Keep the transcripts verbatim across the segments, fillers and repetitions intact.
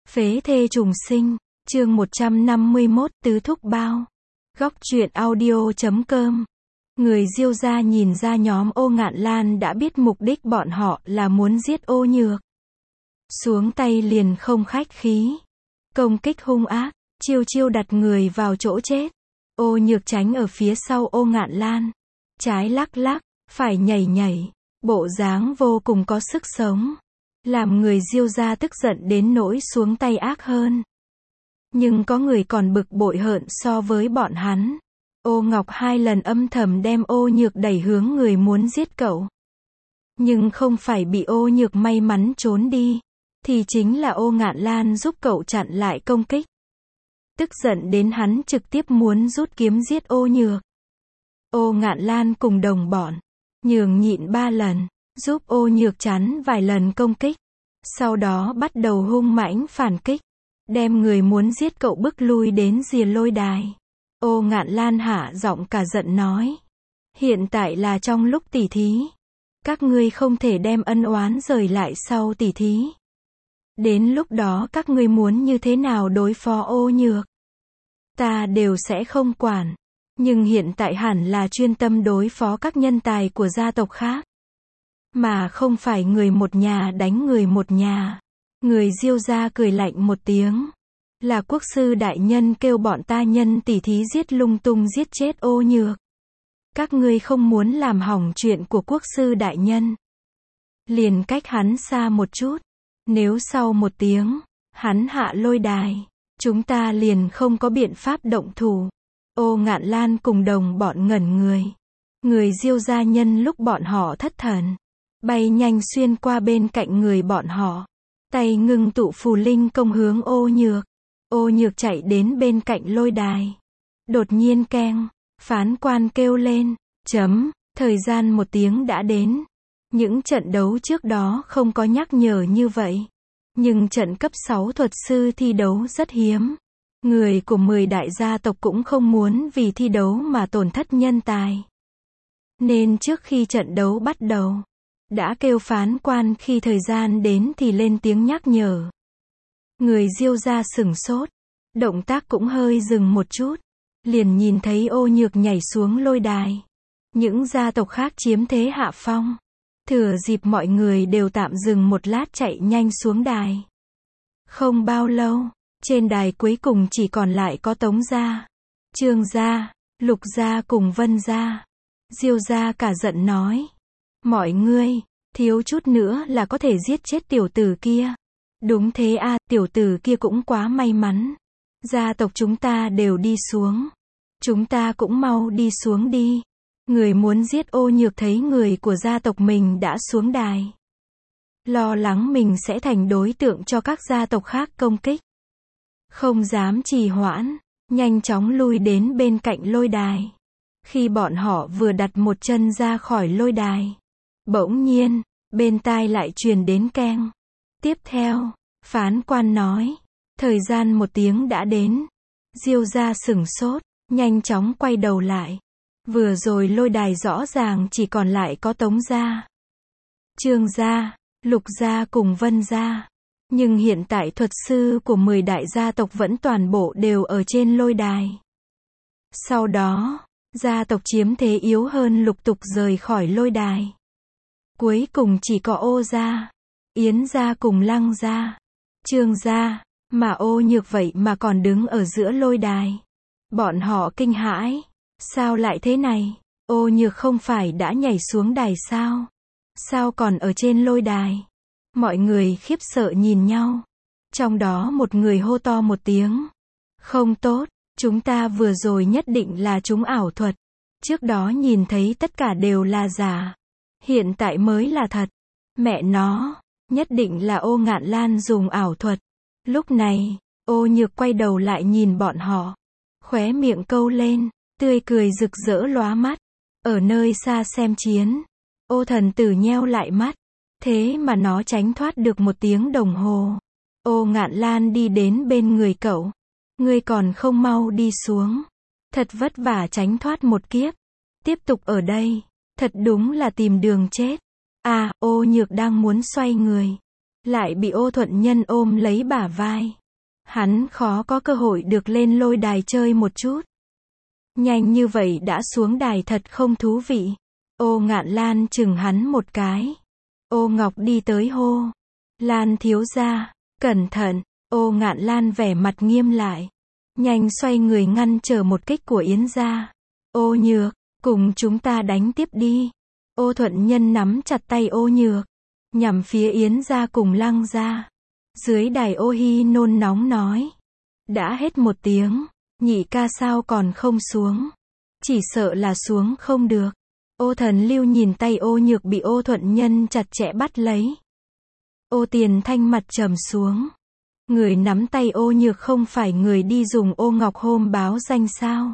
Phế thê trùng sinh, chương một trăm năm mươi mốt, tứ thúc bao. Góc truyện audio chấm com. Người Diêu gia nhìn ra nhóm Ô Ngạn Lan đã biết mục đích bọn họ là muốn giết Ô Nhược. Xuống tay liền không khách khí. Công kích hung ác, chiêu chiêu đặt người vào chỗ chết. Ô Nhược tránh ở phía sau Ô Ngạn Lan. Trái lắc lắc, phải nhảy nhảy. Bộ dáng vô cùng có sức sống. Làm người Diêu gia tức giận đến nỗi xuống tay ác hơn. Nhưng có người còn bực bội hơn so với bọn hắn. Ô Ngọc hai lần âm thầm đem Ô Nhược đẩy hướng người muốn giết cậu. Nhưng không phải bị Ô Nhược may mắn trốn đi, thì chính là Ô Ngạn Lan giúp cậu chặn lại công kích. Tức giận đến hắn trực tiếp muốn rút kiếm giết Ô Nhược. Ô Ngạn Lan cùng đồng bọn, nhường nhịn ba lần, giúp Ô Nhược chắn vài lần công kích. Sau đó bắt đầu hung mãnh phản kích, đem người muốn giết cậu bức lui đến rìa lôi đài. Ô Ngạn Lan hạ giọng cả giận nói. Hiện tại là trong lúc tỉ thí. Các ngươi không thể đem ân oán rời lại sau tỉ thí. Đến lúc đó các ngươi muốn như thế nào đối phó Ô Nhược, ta đều sẽ không quản. Nhưng hiện tại hẳn là chuyên tâm đối phó các nhân tài của gia tộc khác. Mà không phải người một nhà đánh người một nhà. Người Diêu gia cười lạnh một tiếng. Là quốc sư đại nhân kêu bọn ta nhân tỉ thí giết lung tung giết chết Ô Nhược. Các ngươi không muốn làm hỏng chuyện của quốc sư đại nhân, liền cách hắn xa một chút. Nếu sau một tiếng, hắn hạ lôi đài, chúng ta liền không có biện pháp động thủ. Ô Ngạn Lan cùng đồng bọn ngẩn người. Người Diêu gia nhân lúc bọn họ thất thần, bay nhanh xuyên qua bên cạnh người bọn họ. Tay ngưng tụ phù linh công hướng Ô Nhược. Ô Nhược chạy đến bên cạnh lôi đài. Đột nhiên keng, phán quan kêu lên, chấm, thời gian một tiếng đã đến. Những trận đấu trước đó không có nhắc nhở như vậy. Nhưng trận cấp sáu thuật sư thi đấu rất hiếm. Người của mười đại gia tộc cũng không muốn vì thi đấu mà tổn thất nhân tài. Nên trước khi trận đấu bắt đầu, đã kêu phán quan khi thời gian đến thì lên tiếng nhắc nhở. Người Diêu gia sửng sốt, động tác cũng hơi dừng một chút, liền nhìn thấy Ô Nhược nhảy xuống lôi đài. Những gia tộc khác chiếm thế hạ phong. Thừa dịp mọi người đều tạm dừng một lát chạy nhanh xuống đài. Không bao lâu, trên đài cuối cùng chỉ còn lại có Tống gia, Trương gia, Lục gia cùng Vân gia. Diêu gia cả giận nói. Mọi ngươi, thiếu chút nữa là có thể giết chết tiểu tử kia. Đúng thế a, à, tiểu tử kia cũng quá may mắn. Gia tộc chúng ta đều đi xuống. Chúng ta cũng mau đi xuống đi. Người muốn giết Ô Nhược thấy người của gia tộc mình đã xuống đài, lo lắng mình sẽ thành đối tượng cho các gia tộc khác công kích. Không dám trì hoãn, nhanh chóng lui đến bên cạnh lôi đài. Khi bọn họ vừa đặt một chân ra khỏi lôi đài, bỗng nhiên, bên tai lại truyền đến keng. Tiếp theo, phán quan nói, thời gian một tiếng đã đến. Diêu gia sửng sốt, nhanh chóng quay đầu lại. Vừa rồi lôi đài rõ ràng chỉ còn lại có Tống gia, Trương gia, Lục gia cùng Vân gia. Nhưng hiện tại thuật sư của mười đại gia tộc vẫn toàn bộ đều ở trên lôi đài. Sau đó, gia tộc chiếm thế yếu hơn lục tục rời khỏi lôi đài. Cuối cùng chỉ có Ô gia, Yến gia cùng Lăng gia, Trương gia, mà Ô Nhược vậy mà còn đứng ở giữa lôi đài. Bọn họ kinh hãi. Sao lại thế này? Ô Nhược không phải đã nhảy xuống đài sao? Sao còn ở trên lôi đài? Mọi người khiếp sợ nhìn nhau. Trong đó một người hô to một tiếng. Không tốt, chúng ta vừa rồi nhất định là chúng ảo thuật. Trước đó nhìn thấy tất cả đều là giả. Hiện tại mới là thật. Mẹ nó, nhất định là Ô Ngạn Lan dùng ảo thuật. Lúc này, Ô Nhược quay đầu lại nhìn bọn họ. Khóe miệng câu lên, tươi cười rực rỡ lóa mắt. Ở nơi xa xem chiến, Ô thần tử nheo lại mắt. Thế mà nó tránh thoát được một tiếng đồng hồ. Ô Ngạn Lan đi đến bên người cậu. Ngươi còn không mau đi xuống. Thật vất vả tránh thoát một kiếp. Tiếp tục ở đây, thật đúng là tìm đường chết. À, Ô Nhược đang muốn xoay người, lại bị Ô Thuận Nhân ôm lấy bả vai. Hắn khó có cơ hội được lên lôi đài chơi một chút. Nhanh như vậy đã xuống đài thật không thú vị. Ô Ngạn Lan chừng hắn một cái. Ô Ngọc đi tới hô. Lan thiếu gia, cẩn thận. Ô Ngạn Lan vẻ mặt nghiêm lại. Nhanh xoay người ngăn trở một kích của Yến gia. Ô Nhược, cùng chúng ta đánh tiếp đi. Ô Thuận Nhân nắm chặt tay Ô Nhược. Nhằm phía Yến gia cùng Lăng gia. Dưới đài Ô Hi nôn nóng nói. Đã hết một tiếng. Nhị ca sao còn không xuống. Chỉ sợ là xuống không được. Ô Thần Lưu nhìn tay Ô Nhược bị Ô Thuận Nhân chặt chẽ bắt lấy. Ô Tiền Thanh mặt trầm xuống. Người nắm tay Ô Nhược không phải người đi dùng Ô Ngọc hôm báo danh sao?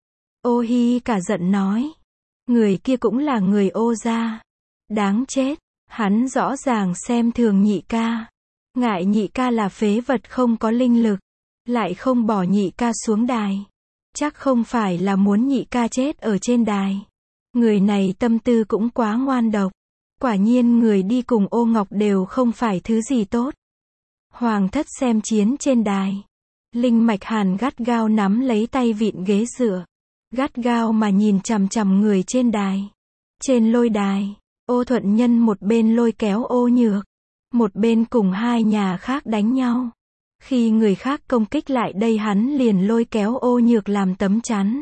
Ô Hi cả giận nói. Người kia cũng là người Ô gia. Đáng chết. Hắn rõ ràng xem thường nhị ca. Ngại nhị ca là phế vật không có linh lực. Lại không bỏ nhị ca xuống đài. Chắc không phải là muốn nhị ca chết ở trên đài. Người này tâm tư cũng quá ngoan độc. Quả nhiên người đi cùng Ô Ngọc đều không phải thứ gì tốt. Hoàng thất xem chiến trên đài. Linh Mạch Hàn gắt gao nắm lấy tay vịn ghế dựa. Gắt gao mà nhìn chằm chằm người trên đài. Trên lôi đài, Ô Thuận Nhân một bên lôi kéo Ô Nhược. Một bên cùng hai nhà khác đánh nhau. Khi người khác công kích lại đây hắn liền lôi kéo Ô Nhược làm tấm chắn.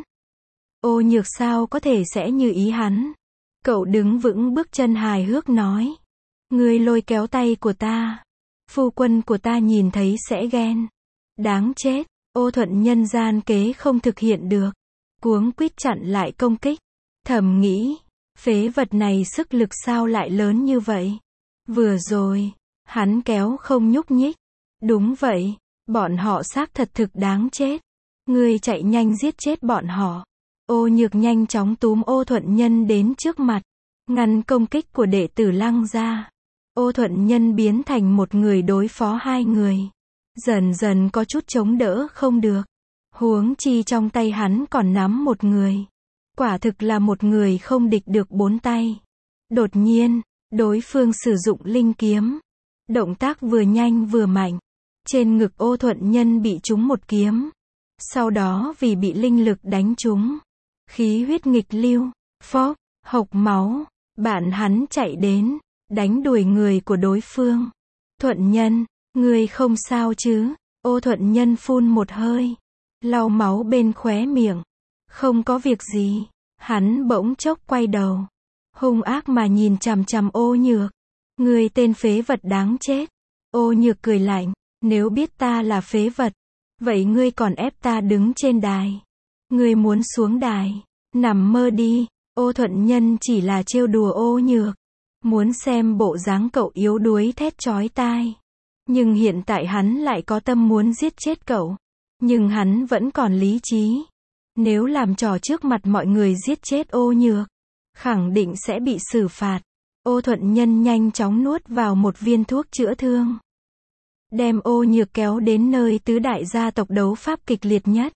Ô Nhược sao có thể sẽ như ý hắn. Cậu đứng vững bước chân hài hước nói. Ngươi lôi kéo tay của ta. Phu quân của ta nhìn thấy sẽ ghen. Đáng chết. Ô Thuận Nhân gian kế không thực hiện được. Cuống quýt chặn lại công kích. Thầm nghĩ. Phế vật này sức lực sao lại lớn như vậy. Vừa rồi. Hắn kéo không nhúc nhích. Đúng vậy. Bọn họ xác thật thực đáng chết. Ngươi chạy nhanh giết chết bọn họ. Ô Nhược nhanh chóng túm Ô Thuận Nhân đến trước mặt. Ngăn công kích của đệ tử Lăng gia. Ô Thuận Nhân biến thành một người đối phó hai người. Dần dần có chút chống đỡ không được. Huống chi trong tay hắn còn nắm một người. Quả thực là một người không địch được bốn tay. Đột nhiên, đối phương sử dụng linh kiếm. Động tác vừa nhanh vừa mạnh. Trên ngực Ô Thuận Nhân bị trúng một kiếm. Sau đó vì bị linh lực đánh trúng. Khí huyết nghịch lưu, phốc, hộc máu. Bạn hắn chạy đến, đánh đuổi người của đối phương. Thuận Nhân, ngươi không sao chứ? Ô Thuận Nhân phun một hơi. Lau máu bên khóe miệng. Không có việc gì. Hắn bỗng chốc quay đầu. Hung ác mà nhìn chằm chằm Ô Nhược. Ngươi tên phế vật đáng chết. Ô Nhược cười lạnh. Nếu biết ta là phế vật. Vậy ngươi còn ép ta đứng trên đài. Ngươi muốn xuống đài. Nằm mơ đi. Ô Thuận Nhân chỉ là trêu đùa Ô Nhược. Muốn xem bộ dáng cậu yếu đuối thét chói tai. Nhưng hiện tại hắn lại có tâm muốn giết chết cậu. Nhưng hắn vẫn còn lý trí. Nếu làm trò trước mặt mọi người giết chết Ô Nhược. Khẳng định sẽ bị xử phạt. Ô Thuận Nhân nhanh chóng nuốt vào một viên thuốc chữa thương. Đem Ô Nhược kéo đến nơi tứ đại gia tộc đấu pháp kịch liệt nhất.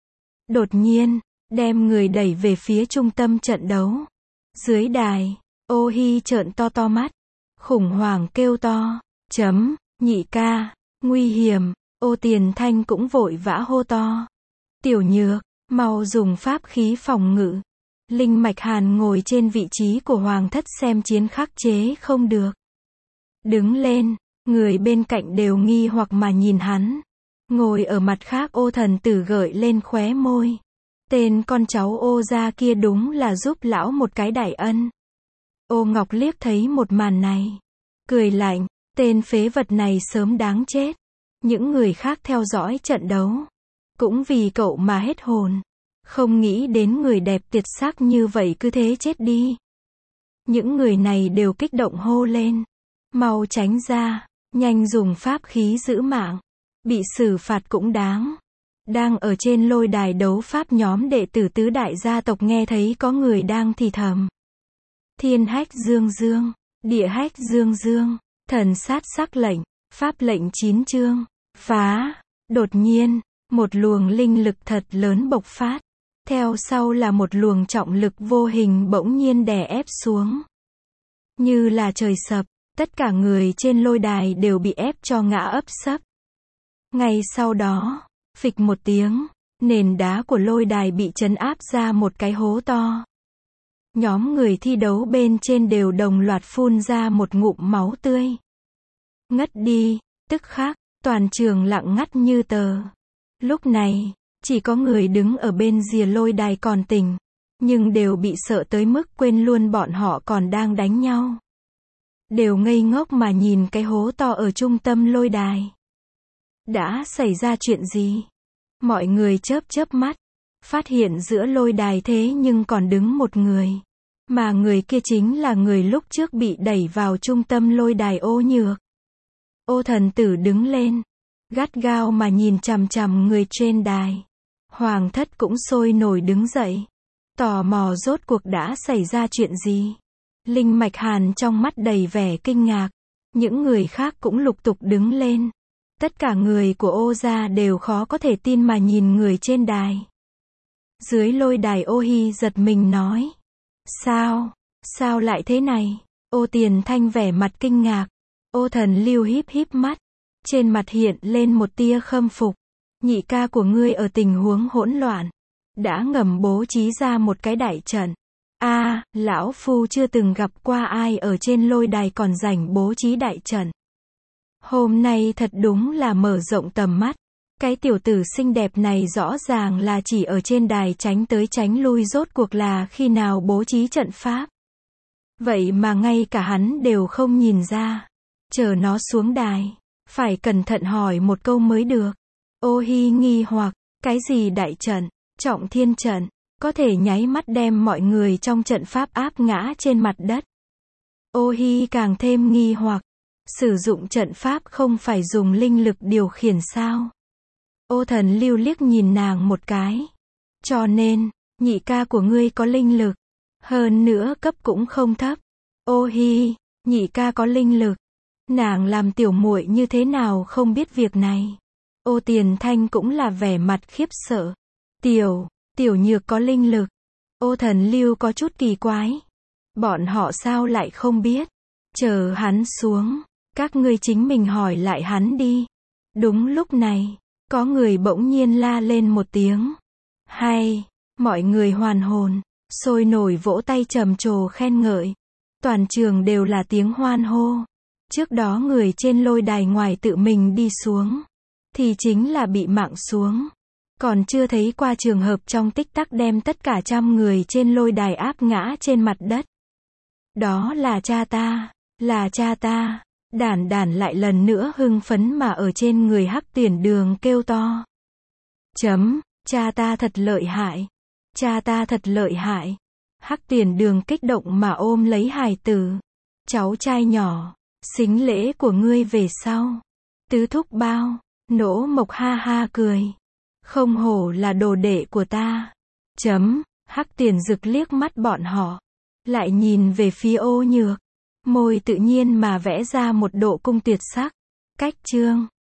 Đột nhiên, đem người đẩy về phía trung tâm trận đấu. Dưới đài, Ô Hi trợn to to mắt. Khủng hoảng kêu to. Chấm, nhị ca, nguy hiểm. Ô Tiền Thanh cũng vội vã hô to. Tiểu Nhược, mau dùng pháp khí phòng ngự. Linh Mạch Hàn ngồi trên vị trí của Hoàng thất xem chiến khắc chế không được. Đứng lên, người bên cạnh đều nghi hoặc mà nhìn hắn. Ngồi ở mặt khác Ô Thần Tử gợi lên khóe môi. Tên con cháu Ô gia kia đúng là giúp lão một cái đại ân. Ô Ngọc liếc thấy một màn này. Cười lạnh, tên phế vật này sớm đáng chết. Những người khác theo dõi trận đấu. Cũng vì cậu mà hết hồn. Không nghĩ đến người đẹp tuyệt sắc như vậy cứ thế chết đi. Những người này đều kích động hô lên. Mau tránh ra, nhanh dùng pháp khí giữ mạng. Bị xử phạt cũng đáng. Đang ở trên lôi đài đấu pháp nhóm đệ tử tứ đại gia tộc nghe thấy có người đang thì thầm. Thiên hách dương dương, địa hách dương dương, thần sát sắc lệnh, pháp lệnh chín chương, phá. Đột nhiên, một luồng linh lực thật lớn bộc phát. Theo sau là một luồng trọng lực vô hình bỗng nhiên đè ép xuống. Như là trời sập, tất cả người trên lôi đài đều bị ép cho ngã ấp sấp. Ngay sau đó, phịch một tiếng, nền đá của lôi đài bị trấn áp ra một cái hố to. Nhóm người thi đấu bên trên đều đồng loạt phun ra một ngụm máu tươi. Ngất đi, tức khắc, toàn trường lặng ngắt như tờ. Lúc này, chỉ có người đứng ở bên rìa lôi đài còn tỉnh, nhưng đều bị sợ tới mức quên luôn bọn họ còn đang đánh nhau. Đều ngây ngốc mà nhìn cái hố to ở trung tâm lôi đài. Đã xảy ra chuyện gì? Mọi người chớp chớp mắt, phát hiện giữa lôi đài thế nhưng còn đứng một người. Mà người kia chính là người lúc trước bị đẩy vào trung tâm lôi đài Ô Nhược. Ô thần tử đứng lên, gắt gao mà nhìn chằm chằm người trên đài. Hoàng thất cũng sôi nổi đứng dậy, tò mò rốt cuộc đã xảy ra chuyện gì. Linh Mạch Hàn trong mắt đầy vẻ kinh ngạc, những người khác cũng lục tục đứng lên. Tất cả người của Ô gia đều khó có thể tin mà nhìn người trên đài. Dưới lôi đài Ô Hi giật mình nói. Sao? Sao lại thế này? Ô Tiền Thanh vẻ mặt kinh ngạc. Ô Thần Lưu híp híp mắt. Trên mặt hiện lên một tia khâm phục. Nhị ca của ngươi ở tình huống hỗn loạn. Đã ngầm bố trí ra một cái đại trận. a à, lão phu chưa từng gặp qua ai ở trên lôi đài còn rảnh bố trí đại trận. Hôm nay thật đúng là mở rộng tầm mắt. Cái tiểu tử xinh đẹp này rõ ràng là chỉ ở trên đài tránh tới tránh lui, rốt cuộc là khi nào bố trí trận pháp. Vậy mà ngay cả hắn đều không nhìn ra. Chờ nó xuống đài, phải cẩn thận hỏi một câu mới được. Ô Hi nghi hoặc, cái gì đại trận, trọng thiên trận, có thể nháy mắt đem mọi người trong trận pháp áp ngã trên mặt đất. Ô Hi càng thêm nghi hoặc, sử dụng trận pháp không phải dùng linh lực điều khiển sao? Ô Thần Lưu liếc nhìn nàng một cái. Cho nên, nhị ca của ngươi có linh lực. Hơn nữa cấp cũng không thấp. Ô Hi, nhị ca có linh lực. Nàng làm tiểu muội như thế nào không biết việc này. Ô Tiền Thanh cũng là vẻ mặt khiếp sợ. Tiểu, tiểu nhược có linh lực. Ô Thần Lưu có chút kỳ quái. Bọn họ sao lại không biết? Chờ hắn xuống, các ngươi chính mình hỏi lại hắn đi. Đúng lúc này, có người bỗng nhiên la lên một tiếng. Hay, mọi người hoàn hồn, sôi nổi vỗ tay trầm trồ khen ngợi. Toàn trường đều là tiếng hoan hô. Trước đó người trên lôi đài ngoài tự mình đi xuống, thì chính là bị mạng xuống. Còn chưa thấy qua trường hợp trong tích tắc đem tất cả trăm người trên lôi đài áp ngã trên mặt đất. Đó là cha ta, là cha ta. Đản đản lại lần nữa hưng phấn mà ở trên người Hắc Tuyển Đường kêu to. Chấm, cha ta thật lợi hại. Cha ta thật lợi hại. Hắc Tuyển Đường kích động mà ôm lấy hài tử. Cháu trai nhỏ, xính lễ của ngươi về sau. Tứ thúc bao, Nỗ Mộc ha ha cười. Không hổ là đồ đệ của ta. Chấm, Hắc Tuyển Dực liếc mắt bọn họ. Lại nhìn về phía Ô Nhược. Môi tự nhiên mà vẽ ra một độ cung tuyệt sắc. Cách chương